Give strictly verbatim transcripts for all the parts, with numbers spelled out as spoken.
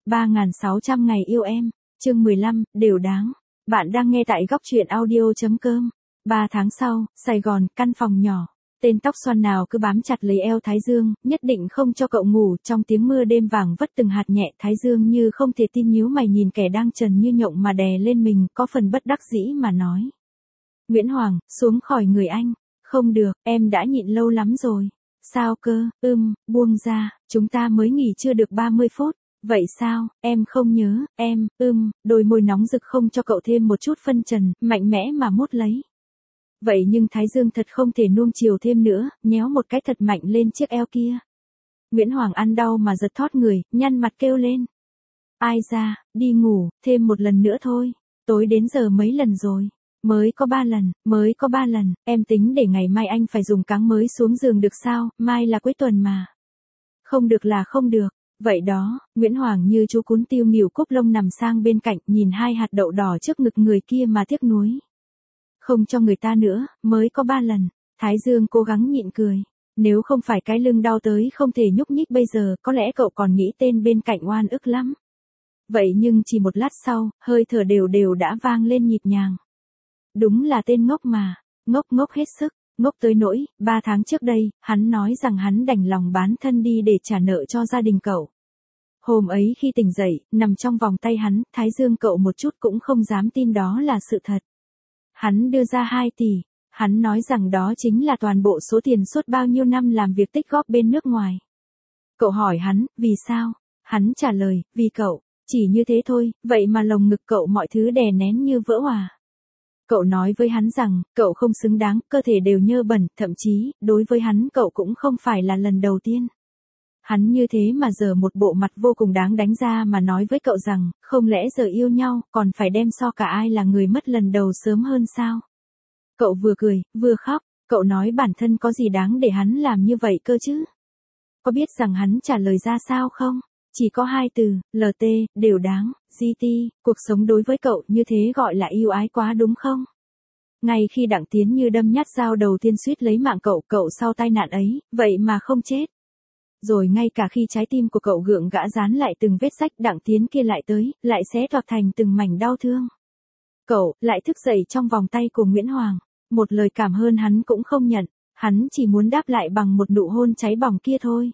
ba nghìn sáu trăm ngày yêu em, chương mười lăm, đều đáng. Bạn đang nghe tại góc truyện audio chấm com. Ba tháng sau, Sài Gòn, căn phòng nhỏ. Tên tóc xoăn nào cứ bám chặt lấy eo Thái Dương, nhất định không cho cậu ngủ. Trong tiếng mưa đêm vàng vất từng hạt nhẹ, Thái Dương như không thể tin nhíu mày nhìn kẻ đang trần như nhộng mà đè lên mình, có phần bất đắc dĩ mà nói. Nguyễn Hoàng, xuống khỏi người anh. Không được, em đã nhịn lâu lắm rồi. Sao cơ, ưm, buông ra, chúng ta mới nghỉ chưa được ba mươi phút. Vậy sao, em không nhớ, em, ưm, đôi môi nóng rực không cho cậu thêm một chút phân trần, mạnh mẽ mà mút lấy. Vậy nhưng Thái Dương thật không thể nuông chiều thêm nữa, nhéo một cái thật mạnh lên chiếc eo kia. Nguyễn Hoàng ăn đau mà giật thót người, nhăn mặt kêu lên. Ai ra, đi ngủ, thêm một lần nữa thôi, tối đến giờ mấy lần rồi. Mới có ba lần, mới có ba lần, em tính để ngày mai anh phải dùng cáng mới xuống giường được sao, mai là cuối tuần mà. Không được là không được, vậy đó, Nguyễn Hoàng như chú cún tiêu nghỉu cúp lông nằm sang bên cạnh nhìn hai hạt đậu đỏ trước ngực người kia mà tiếc nuối. Không cho người ta nữa, mới có ba lần, Thái Dương cố gắng nhịn cười. Nếu không phải cái lưng đau tới không thể nhúc nhích bây giờ, có lẽ cậu còn nghĩ tên bên cạnh oan ức lắm. Vậy nhưng chỉ một lát sau, hơi thở đều đều đã vang lên nhịp nhàng. Đúng là tên ngốc mà, ngốc ngốc hết sức, ngốc tới nỗi, ba tháng trước đây, hắn nói rằng hắn đành lòng bán thân đi để trả nợ cho gia đình cậu. Hôm ấy khi tỉnh dậy, nằm trong vòng tay hắn, Thái Dương cậu một chút cũng không dám tin đó là sự thật. Hắn đưa ra hai tỷ, hắn nói rằng đó chính là toàn bộ số tiền suốt bao nhiêu năm làm việc tích góp bên nước ngoài. Cậu hỏi hắn, vì sao? Hắn trả lời, vì cậu, chỉ như thế thôi, vậy mà lồng ngực cậu mọi thứ đè nén như vỡ hòa. Cậu nói với hắn rằng, cậu không xứng đáng, cơ thể đều nhơ bẩn, thậm chí, đối với hắn cậu cũng không phải là lần đầu tiên. Hắn như thế mà giờ một bộ mặt vô cùng đáng đánh ra mà nói với cậu rằng, không lẽ giờ yêu nhau, còn phải đem so cả ai là người mất lần đầu sớm hơn sao? Cậu vừa cười, vừa khóc, cậu nói bản thân có gì đáng để hắn làm như vậy cơ chứ? Có biết rằng hắn trả lời ra sao không? Chỉ có hai từ, lờ tê, đều đáng, giê tê, cuộc sống đối với cậu như thế gọi là yêu ái quá đúng không? Ngay khi Đặng Tiến Như đâm nhát dao đầu tiên suýt lấy mạng cậu, cậu sau tai nạn ấy, vậy mà không chết. Rồi ngay cả khi trái tim của cậu gượng gã dán lại từng vết rách, Đặng Tiến kia lại tới, lại xé toạc thành từng mảnh đau thương. Cậu, lại thức dậy trong vòng tay của Nguyễn Hoàng, một lời cảm ơn hắn cũng không nhận, hắn chỉ muốn đáp lại bằng một nụ hôn cháy bỏng kia thôi.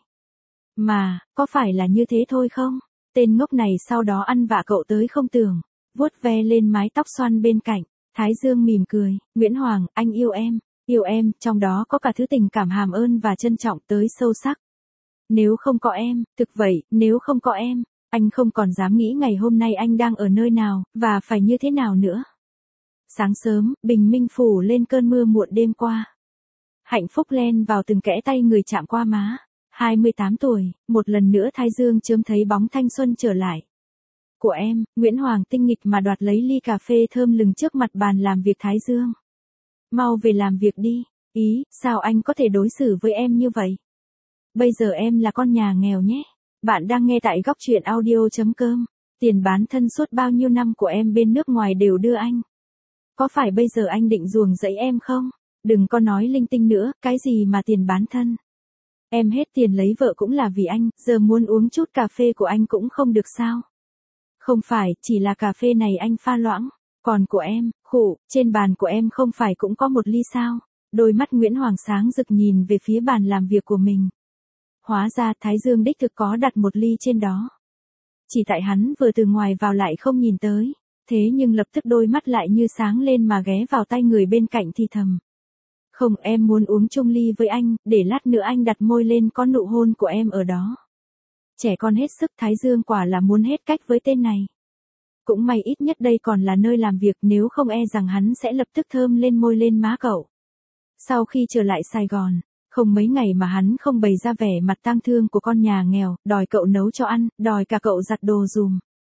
Mà, có phải là như thế thôi không? Tên ngốc này sau đó ăn vạ cậu tới không tưởng, vuốt ve lên mái tóc xoăn bên cạnh, Thái Dương mỉm cười, Nguyễn Hoàng, anh yêu em, yêu em, trong đó có cả thứ tình cảm hàm ơn và trân trọng tới sâu sắc. Nếu không có em, thực vậy, nếu không có em, anh không còn dám nghĩ ngày hôm nay anh đang ở nơi nào, và phải như thế nào nữa. Sáng sớm, bình minh phủ lên cơn mưa muộn đêm qua. Hạnh phúc len vào từng kẽ tay người chạm qua má. hai mươi tám tuổi, một lần nữa Thái Dương chớm thấy bóng thanh xuân trở lại. Của em, Nguyễn Hoàng tinh nghịch mà đoạt lấy ly cà phê thơm lừng trước mặt bàn làm việc Thái Dương. Mau về làm việc đi, ý, sao anh có thể đối xử với em như vậy? Bây giờ em là con nhà nghèo nhé. Bạn đang nghe tại góc truyện audio chấm com. Tiền bán thân suốt bao nhiêu năm của em bên nước ngoài đều đưa anh. Có phải bây giờ anh định ruồng rẫy em không? Đừng có nói linh tinh nữa, cái gì mà tiền bán thân. Em hết tiền lấy vợ cũng là vì anh, giờ muốn uống chút cà phê của anh cũng không được sao? Không phải, chỉ là cà phê này anh pha loãng. Còn của em, khụ, trên bàn của em không phải cũng có một ly sao? Đôi mắt Nguyễn Hoàng sáng rực nhìn về phía bàn làm việc của mình. Hóa ra Thái Dương đích thực có đặt một ly trên đó. Chỉ tại hắn vừa từ ngoài vào lại không nhìn tới, thế nhưng lập tức đôi mắt lại như sáng lên mà ghé vào tay người bên cạnh thì thầm. Không, em muốn uống chung ly với anh, để lát nữa anh đặt môi lên có nụ hôn của em ở đó. Trẻ con hết sức, Thái Dương quả là muốn hết cách với tên này. Cũng may ít nhất đây còn là nơi làm việc, nếu không e rằng hắn sẽ lập tức thơm lên môi lên má cậu. Sau khi trở lại Sài Gòn, không mấy ngày mà hắn không bày ra vẻ mặt tang thương của con nhà nghèo, đòi cậu nấu cho ăn, đòi cả cậu giặt đồ dùm.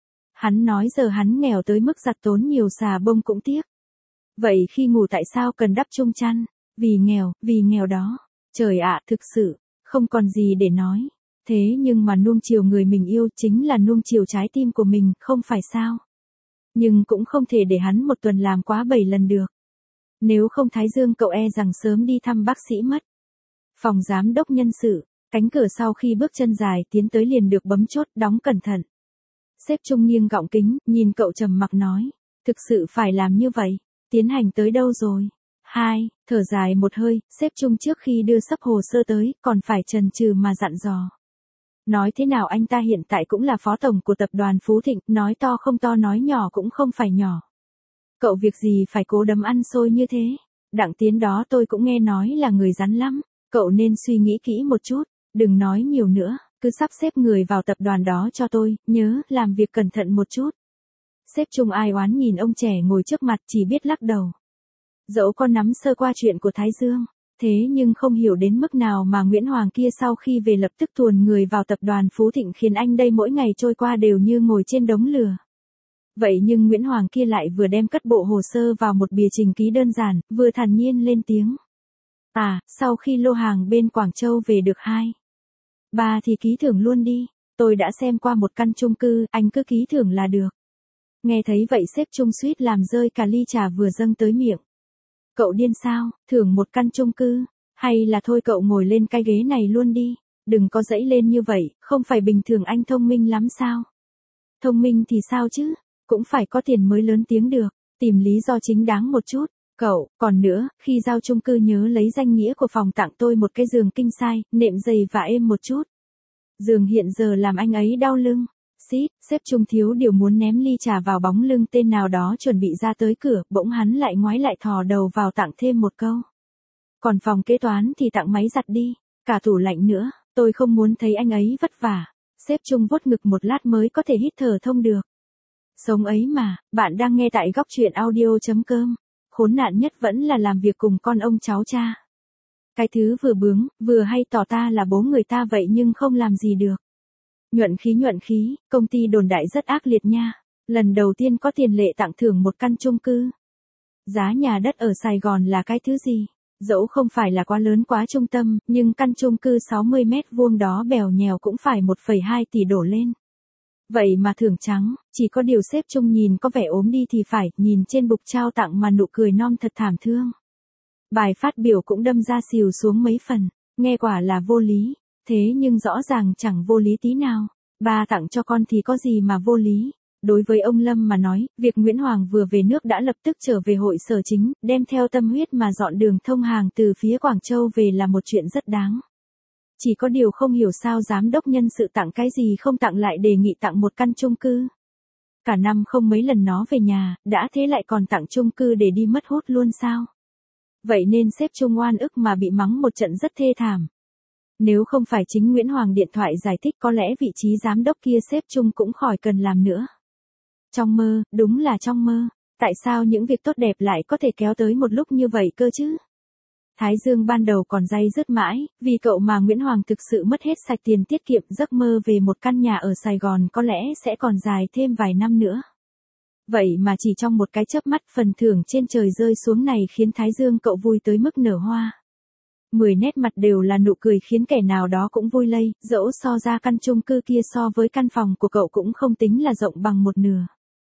Hắn nói giờ hắn nghèo tới mức giặt tốn nhiều xà bông cũng tiếc. Vậy khi ngủ tại sao cần đắp chung chăn? Vì nghèo, vì nghèo đó. Trời ạ, thực sự, không còn gì để nói. Thế nhưng mà nuông chiều người mình yêu chính là nuông chiều trái tim của mình, không phải sao? Nhưng cũng không thể để hắn một tuần làm quá bảy lần được. Nếu không Thái Dương cậu e rằng sớm đi thăm bác sĩ mất. Phòng giám đốc nhân sự, cánh cửa sau khi bước chân dài tiến tới liền được bấm chốt, đóng cẩn thận. Sếp Trung nghiêng gọng kính, nhìn cậu trầm mặc nói. Thực sự phải làm như vậy. Tiến hành tới đâu rồi? Hai, thở dài một hơi, sếp Trung trước khi đưa sắp hồ sơ tới, còn phải chần chừ mà dặn dò. Nói thế nào anh ta hiện tại cũng là phó tổng của tập đoàn Phú Thịnh, nói to không to nói nhỏ cũng không phải nhỏ. Cậu việc gì phải cố đấm ăn xôi như thế? Đặng Tiến đó tôi cũng nghe nói là người rắn lắm, cậu nên suy nghĩ kỹ một chút, đừng nói nhiều nữa, cứ sắp xếp người vào tập đoàn đó cho tôi, nhớ làm việc cẩn thận một chút. Sếp Trung ai oán nhìn ông trẻ ngồi trước mặt chỉ biết lắc đầu. Dẫu có nắm sơ qua chuyện của Thái Dương, thế nhưng không hiểu đến mức nào mà Nguyễn Hoàng kia sau khi về lập tức tuồn người vào tập đoàn Phú Thịnh khiến anh đây mỗi ngày trôi qua đều như ngồi trên đống lửa. Vậy nhưng Nguyễn Hoàng kia lại vừa đem cất bộ hồ sơ vào một bìa trình ký đơn giản, vừa thản nhiên lên tiếng. À, sau khi lô hàng bên Quảng Châu về được hai, ba thì ký thưởng luôn đi, tôi đã xem qua một căn chung cư, anh cứ ký thưởng là được. Nghe thấy vậy sếp Trung suýt làm rơi cả ly trà vừa dâng tới miệng. Cậu điên sao, thưởng một căn chung cư, hay là thôi cậu ngồi lên cái ghế này luôn đi, đừng có dãy lên như vậy, không phải bình thường anh thông minh lắm sao? Thông minh thì sao chứ, cũng phải có tiền mới lớn tiếng được, tìm lý do chính đáng một chút. Cậu, còn nữa, khi giao chung cư nhớ lấy danh nghĩa của phòng tặng tôi một cái giường king size, nệm dày và êm một chút. Giường hiện giờ làm anh ấy đau lưng. Xít, sếp Trung thiếu điều muốn ném ly trà vào bóng lưng tên nào đó chuẩn bị ra tới cửa, bỗng hắn lại ngoái lại thò đầu vào tặng thêm một câu. Còn phòng kế toán thì tặng máy giặt đi, cả tủ lạnh nữa, tôi không muốn thấy anh ấy vất vả. Sếp Trung vuốt ngực một lát mới có thể hít thở thông được. Sống ấy mà, bạn đang nghe tại góc truyện audio chấm com. Khốn nạn nhất vẫn là làm việc cùng con ông cháu cha. Cái thứ vừa bướng, vừa hay tỏ ta là bố người ta vậy nhưng không làm gì được. Nhuận khí nhuận khí, công ty đồn đại rất ác liệt nha. Lần đầu tiên có tiền lệ tặng thưởng một căn chung cư. Giá nhà đất ở Sài Gòn là cái thứ gì? Dẫu không phải là quá lớn quá trung tâm, nhưng căn chung cư sáu mươi mét vuông đó bèo nhèo cũng phải một phẩy hai tỷ đổ lên. Vậy mà thưởng trắng, chỉ có điều sếp Trung nhìn có vẻ ốm đi thì phải, nhìn trên bục trao tặng mà nụ cười non thật thảm thương. Bài phát biểu cũng đâm ra xìu xuống mấy phần, nghe quả là vô lý, thế nhưng rõ ràng chẳng vô lý tí nào. Ba tặng cho con thì có gì mà vô lý. Đối với ông Lâm mà nói, việc Nguyễn Hoàng vừa về nước đã lập tức trở về hội sở chính, đem theo tâm huyết mà dọn đường thông hàng từ phía Quảng Châu về là một chuyện rất đáng. Chỉ có điều không hiểu sao giám đốc nhân sự tặng cái gì không tặng lại đề nghị tặng một căn chung cư. Cả năm không mấy lần nó về nhà, đã thế lại còn tặng chung cư để đi mất hút luôn sao? Vậy nên sếp Trung oan ức mà bị mắng một trận rất thê thảm. Nếu không phải chính Nguyễn Hoàng điện thoại giải thích có lẽ vị trí giám đốc kia sếp Trung cũng khỏi cần làm nữa. Trong mơ, đúng là trong mơ, tại sao những việc tốt đẹp lại có thể kéo tới một lúc như vậy cơ chứ? Thái Dương ban đầu còn day dứt mãi, vì cậu mà Nguyễn Hoàng thực sự mất hết sạch tiền tiết kiệm, giấc mơ về một căn nhà ở Sài Gòn có lẽ sẽ còn dài thêm vài năm nữa. Vậy mà chỉ trong một cái chớp mắt phần thưởng trên trời rơi xuống này khiến Thái Dương cậu vui tới mức nở hoa. Mười nét mặt đều là nụ cười khiến kẻ nào đó cũng vui lây, dẫu so ra căn chung cư kia so với căn phòng của cậu cũng không tính là rộng bằng một nửa.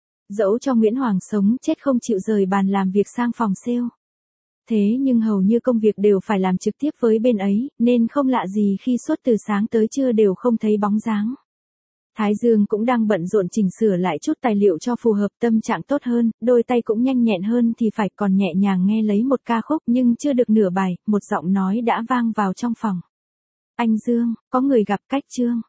Dẫu cho Nguyễn Hoàng sống chết không chịu rời bàn làm việc sang phòng sale. Thế nhưng hầu như công việc đều phải làm trực tiếp với bên ấy, nên không lạ gì khi suốt từ sáng tới trưa đều không thấy bóng dáng. Thái Dương cũng đang bận rộn chỉnh sửa lại chút tài liệu cho phù hợp, tâm trạng tốt hơn, đôi tay cũng nhanh nhẹn hơn thì phải, còn nhẹ nhàng nghe lấy một ca khúc, nhưng chưa được nửa bài, một giọng nói đã vang vào trong phòng. Anh Dương, có người gặp Cách Trương.